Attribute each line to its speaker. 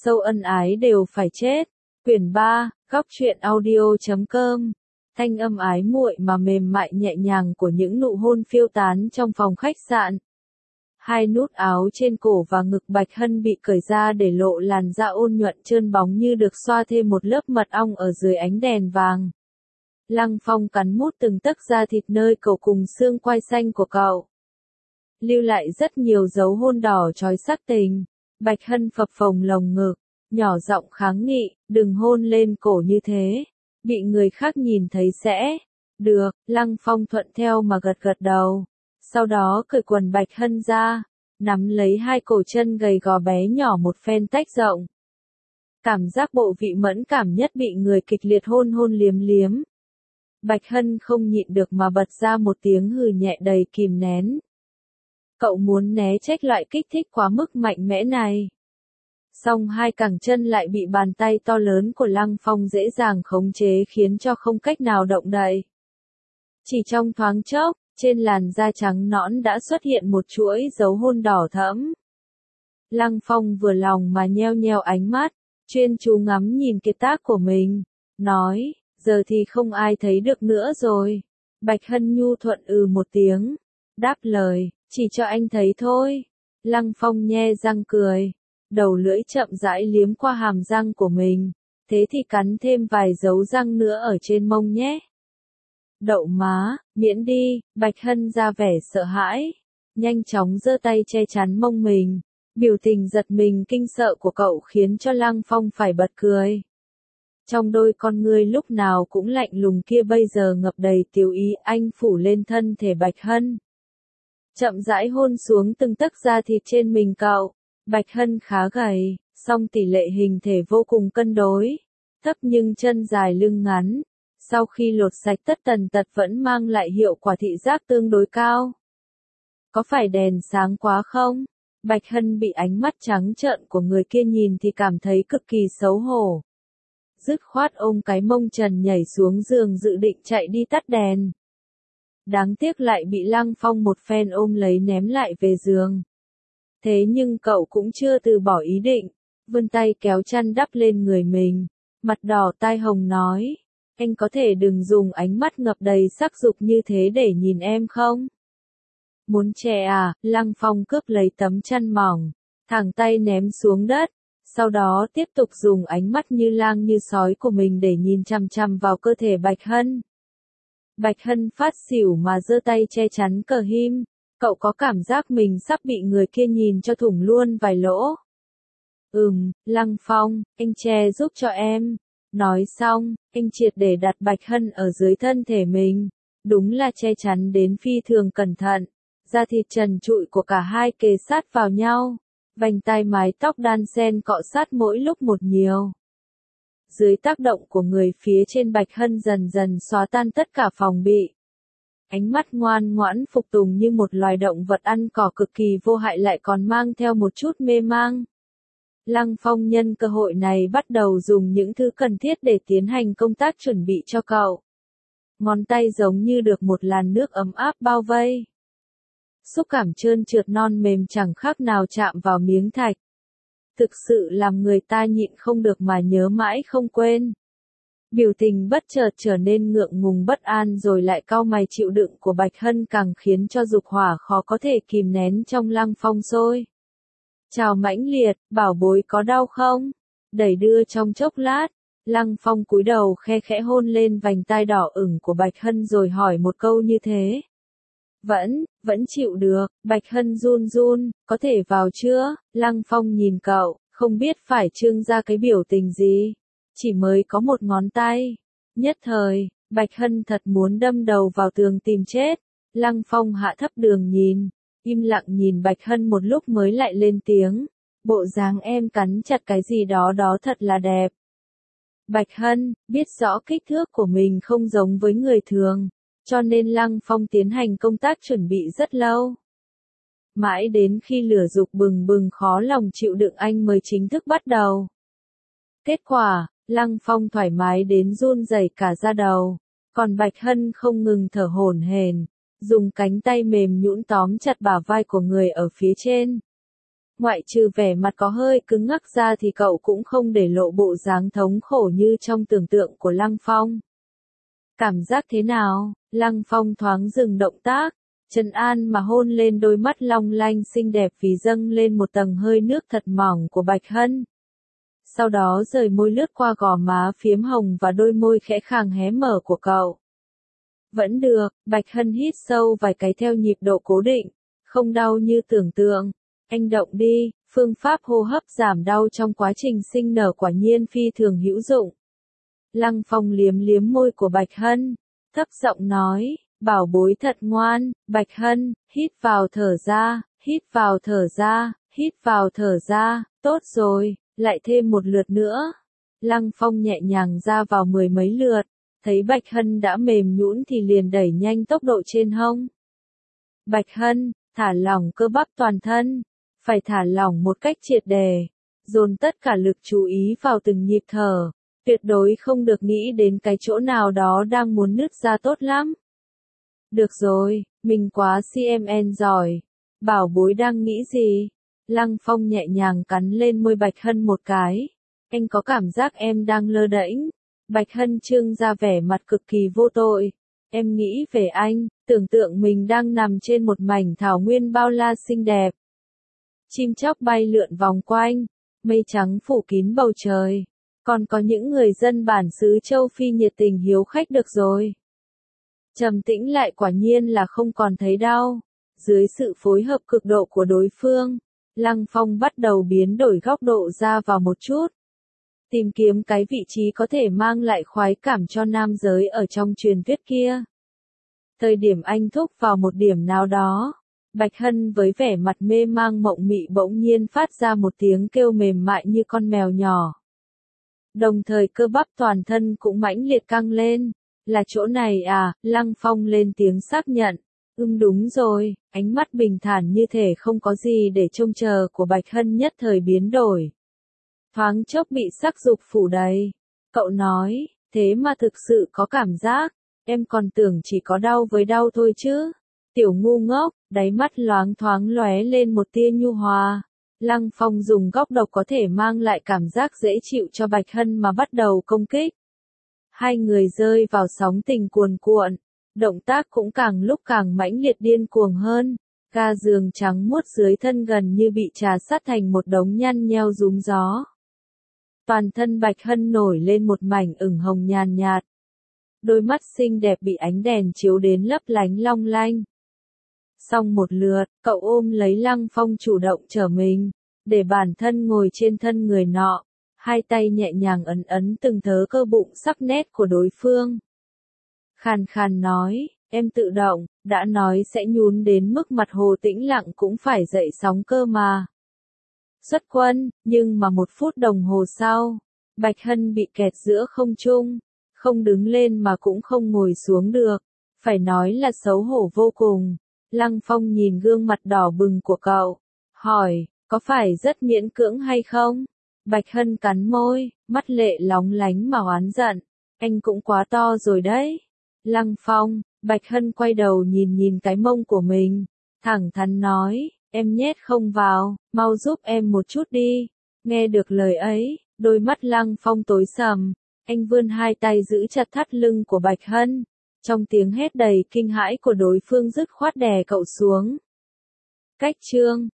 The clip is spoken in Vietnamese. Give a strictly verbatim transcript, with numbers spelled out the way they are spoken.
Speaker 1: sâu ân ái đều phải chết. Quyển ba, góc truyện audio chấm com. Thanh âm ái muội mà mềm mại nhẹ nhàng của những nụ hôn phiêu tán trong phòng khách sạn. Hai nút áo trên cổ và ngực Bạch Hân bị cởi ra để lộ làn da ôn nhuận trơn bóng như được xoa thêm một lớp mật ong ở dưới ánh đèn vàng. Lăng Phong cắn mút từng tấc da thịt nơi cổ cùng xương quai xanh của cậu, lưu lại rất nhiều dấu hôn đỏ chói sắc tình. Bạch Hân phập phồng lồng ngực, nhỏ giọng kháng nghị, đừng hôn lên cổ như thế, bị người khác nhìn thấy sẽ. Được, Lăng Phong thuận theo mà gật gật đầu, sau đó cởi quần Bạch Hân ra, nắm lấy hai cổ chân gầy gò bé nhỏ một phen tách rộng. Cảm giác bộ vị mẫn cảm nhất bị người kịch liệt hôn hôn liếm liếm. Bạch Hân không nhịn được mà bật ra một tiếng hừ nhẹ đầy kìm nén. Cậu muốn né trách loại kích thích quá mức mạnh mẽ này. Song hai cẳng chân lại bị bàn tay to lớn của Lăng Phong dễ dàng khống chế khiến cho không cách nào động đậy. Chỉ trong thoáng chốc, trên làn da trắng nõn đã xuất hiện một chuỗi dấu hôn đỏ thẫm. Lăng Phong vừa lòng mà nheo nheo ánh mắt, chuyên chú ngắm nhìn kiệt tác của mình, nói, giờ thì không ai thấy được nữa rồi. Bạch Hân nhu thuận ừ một tiếng, đáp lời, chỉ cho anh thấy thôi. Lăng Phong nhe răng cười, đầu lưỡi chậm rãi liếm qua hàm răng của mình, thế thì cắn thêm vài dấu răng nữa ở trên mông nhé. Đậu má, miễn đi. Bạch Hân ra vẻ sợ hãi, nhanh chóng giơ tay che chắn mông mình. Biểu tình giật mình kinh sợ của cậu khiến cho Lăng Phong phải bật cười. Trong đôi con ngươi lúc nào cũng lạnh lùng kia bây giờ ngập đầy tiêu ý, anh phủ lên thân thể Bạch Hân, chậm rãi hôn xuống từng tấc da thịt trên mình cậu. Bạch Hân khá gầy, song tỷ lệ hình thể vô cùng cân đối, thấp nhưng chân dài lưng ngắn. Sau khi lột sạch tất tần tật vẫn mang lại hiệu quả thị giác tương đối cao. Có phải đèn sáng quá không? Bạch Hân bị ánh mắt trắng trợn của người kia nhìn thì cảm thấy cực kỳ xấu hổ. Dứt khoát ôm cái mông trần nhảy xuống giường dự định chạy đi tắt đèn. Đáng tiếc lại bị Lăng Phong một phen ôm lấy ném lại về giường. Thế nhưng cậu cũng chưa từ bỏ ý định, vươn tay kéo chăn đắp lên người mình, mặt đỏ tai hồng nói, anh có thể đừng dùng ánh mắt ngập đầy sắc dục như thế để nhìn em không? Muốn chè à? Lăng Phong cướp lấy tấm chăn mỏng, thẳng tay ném xuống đất, sau đó tiếp tục dùng ánh mắt như lang như sói của mình để nhìn chằm chằm vào cơ thể Bạch Hân. Bạch Hân phát xỉu mà giơ tay che chắn cờ him, cậu có cảm giác mình sắp bị người kia nhìn cho thủng luôn vài lỗ. Ừm, Lăng Phong, anh che giúp cho em. Nói xong, anh triệt để đặt Bạch Hân ở dưới thân thể mình, đúng là che chắn đến phi thường cẩn thận, da thịt trần trụi của cả hai kề sát vào nhau, vành tai mái tóc đan xen cọ sát mỗi lúc một nhiều. Dưới tác động của người phía trên Bạch Hân dần dần xóa tan tất cả phòng bị. Ánh mắt ngoan ngoãn phục tùng như một loài động vật ăn cỏ cực kỳ vô hại lại còn mang theo một chút mê mang. Lăng Phong nhân cơ hội này bắt đầu dùng những thứ cần thiết để tiến hành công tác chuẩn bị cho cậu. Ngón tay giống như được một làn nước ấm áp bao vây. Xúc cảm trơn trượt non mềm chẳng khác nào chạm vào miếng thạch. Thực sự làm người ta nhịn không được mà nhớ mãi không quên. Biểu tình bất chợt trở nên ngượng ngùng bất an rồi lại cau mày chịu đựng của Bạch Hân càng khiến cho dục hỏa khó có thể kìm nén trong Lăng Phong sôi. Chào mãnh liệt, bảo bối có đau không? Đẩy đưa trong chốc lát, Lăng Phong cúi đầu khe khẽ hôn lên vành tai đỏ ửng của Bạch Hân rồi hỏi một câu như thế. Vẫn, vẫn chịu được. Bạch Hân run run, có thể vào chưa? Lăng Phong nhìn cậu, không biết phải trưng ra cái biểu tình gì. Chỉ mới có một ngón tay. Nhất thời, Bạch Hân thật muốn đâm đầu vào tường tìm chết. Lăng Phong hạ thấp đường nhìn, im lặng nhìn Bạch Hân một lúc mới lại lên tiếng. Bộ dáng em cắn chặt cái gì đó đó thật là đẹp. Bạch Hân, biết rõ kích thước của mình không giống với người thường, cho nên Lăng Phong tiến hành công tác chuẩn bị rất lâu. Mãi đến khi lửa dục bừng bừng khó lòng chịu đựng anh mới chính thức bắt đầu. Kết quả, Lăng Phong thoải mái đến run rẩy cả da đầu, còn Bạch Hân không ngừng thở hổn hển, dùng cánh tay mềm nhũn tóm chặt bả vai của người ở phía trên. Ngoại trừ vẻ mặt có hơi cứng ngắc ra thì cậu cũng không để lộ bộ dáng thống khổ như trong tưởng tượng của Lăng Phong. Cảm giác thế nào? Lăng Phong thoáng dừng động tác, trấn an mà hôn lên đôi mắt long lanh xinh đẹp vì dâng lên một tầng hơi nước thật mỏng của Bạch Hân. Sau đó rời môi lướt qua gò má phiếm hồng và đôi môi khẽ khàng hé mở của cậu. Vẫn được, Bạch Hân hít sâu vài cái theo nhịp độ cố định, không đau như tưởng tượng. Anh động đi, phương pháp hô hấp giảm đau trong quá trình sinh nở quả nhiên phi thường hữu dụng. Lăng Phong liếm liếm môi của Bạch Hân, thấp giọng nói, bảo bối thật ngoan. Bạch Hân, hít vào thở ra, hít vào thở ra, hít vào thở ra, tốt rồi, lại thêm một lượt nữa. Lăng Phong nhẹ nhàng ra vào mười mấy lượt, thấy Bạch Hân đã mềm nhũn thì liền đẩy nhanh tốc độ trên hông. Bạch Hân, thả lỏng cơ bắp toàn thân, phải thả lỏng một cách triệt đề, dồn tất cả lực chú ý vào từng nhịp thở, tuyệt đối không được nghĩ đến cái chỗ nào đó đang muốn nứt ra tốt lắm. Được rồi, mình quá xê em en giỏi. Bảo bối đang nghĩ gì? Lăng Phong nhẹ nhàng cắn lên môi Bạch Hân một cái. Anh có cảm giác em đang lơ đễnh. Bạch Hân trưng ra vẻ mặt cực kỳ vô tội. Em nghĩ về anh, tưởng tượng mình đang nằm trên một mảnh thảo nguyên bao la xinh đẹp. Chim chóc bay lượn vòng quanh, mây trắng phủ kín bầu trời. Còn có những người dân bản xứ châu Phi nhiệt tình hiếu khách được rồi. Trầm tĩnh lại quả nhiên là không còn thấy đau. Dưới sự phối hợp cực độ của đối phương, Lăng Phong bắt đầu biến đổi góc độ ra vào một chút. Tìm kiếm cái vị trí có thể mang lại khoái cảm cho nam giới ở trong truyền thuyết kia. Thời điểm anh thúc vào một điểm nào đó, Bạch Hân với vẻ mặt mê mang mộng mị bỗng nhiên phát ra một tiếng kêu mềm mại như con mèo nhỏ. Đồng thời cơ bắp toàn thân cũng mãnh liệt căng lên. Là chỗ này à? Lăng Phong lên tiếng xác nhận. Ừm đúng rồi, ánh mắt bình thản như thể không có gì để trông chờ của Bạch Hân nhất thời biến đổi. Thoáng chốc bị sắc dục phủ đầy. Cậu nói, thế mà thực sự có cảm giác, em còn tưởng chỉ có đau với đau thôi chứ. Tiểu ngu ngốc, đáy mắt loáng thoáng lóe lên một tia nhu hòa. Lăng Phong dùng góc độc có thể mang lại cảm giác dễ chịu cho Bạch Hân mà bắt đầu công kích. Hai người rơi vào sóng tình cuồn cuộn, động tác cũng càng lúc càng mãnh liệt điên cuồng hơn, ga giường trắng muốt dưới thân gần như bị trà sát thành một đống nhăn nheo rúm gió. Toàn thân Bạch Hân nổi lên một mảnh ửng hồng nhàn nhạt. Đôi mắt xinh đẹp bị ánh đèn chiếu đến lấp lánh long lanh. Xong một lượt, cậu ôm lấy Lăng Phong chủ động trở mình, để bản thân ngồi trên thân người nọ. Hai tay nhẹ nhàng ấn ấn từng thớ cơ bụng sắc nét của đối phương. Khàn khàn nói, em tự động, đã nói sẽ nhún đến mức mặt hồ tĩnh lặng cũng phải dậy sóng cơ mà. Xuất quân, nhưng mà một phút đồng hồ sau, Bạch Hân bị kẹt giữa không trung, không đứng lên mà cũng không ngồi xuống được, phải nói là xấu hổ vô cùng. Lăng Phong nhìn gương mặt đỏ bừng của cậu, hỏi, có phải rất miễn cưỡng hay không? Bạch Hân cắn môi, mắt lệ lóng lánh mà oán giận, anh cũng quá to rồi đấy. Lăng Phong, Bạch Hân quay đầu nhìn nhìn cái mông của mình, thẳng thắn nói, em nhét không vào, mau giúp em một chút đi. Nghe được lời ấy, đôi mắt Lăng Phong tối sầm, anh vươn hai tay giữ chặt thắt lưng của Bạch Hân, trong tiếng hét đầy kinh hãi của đối phương dứt khoát đè cậu xuống. Cách chương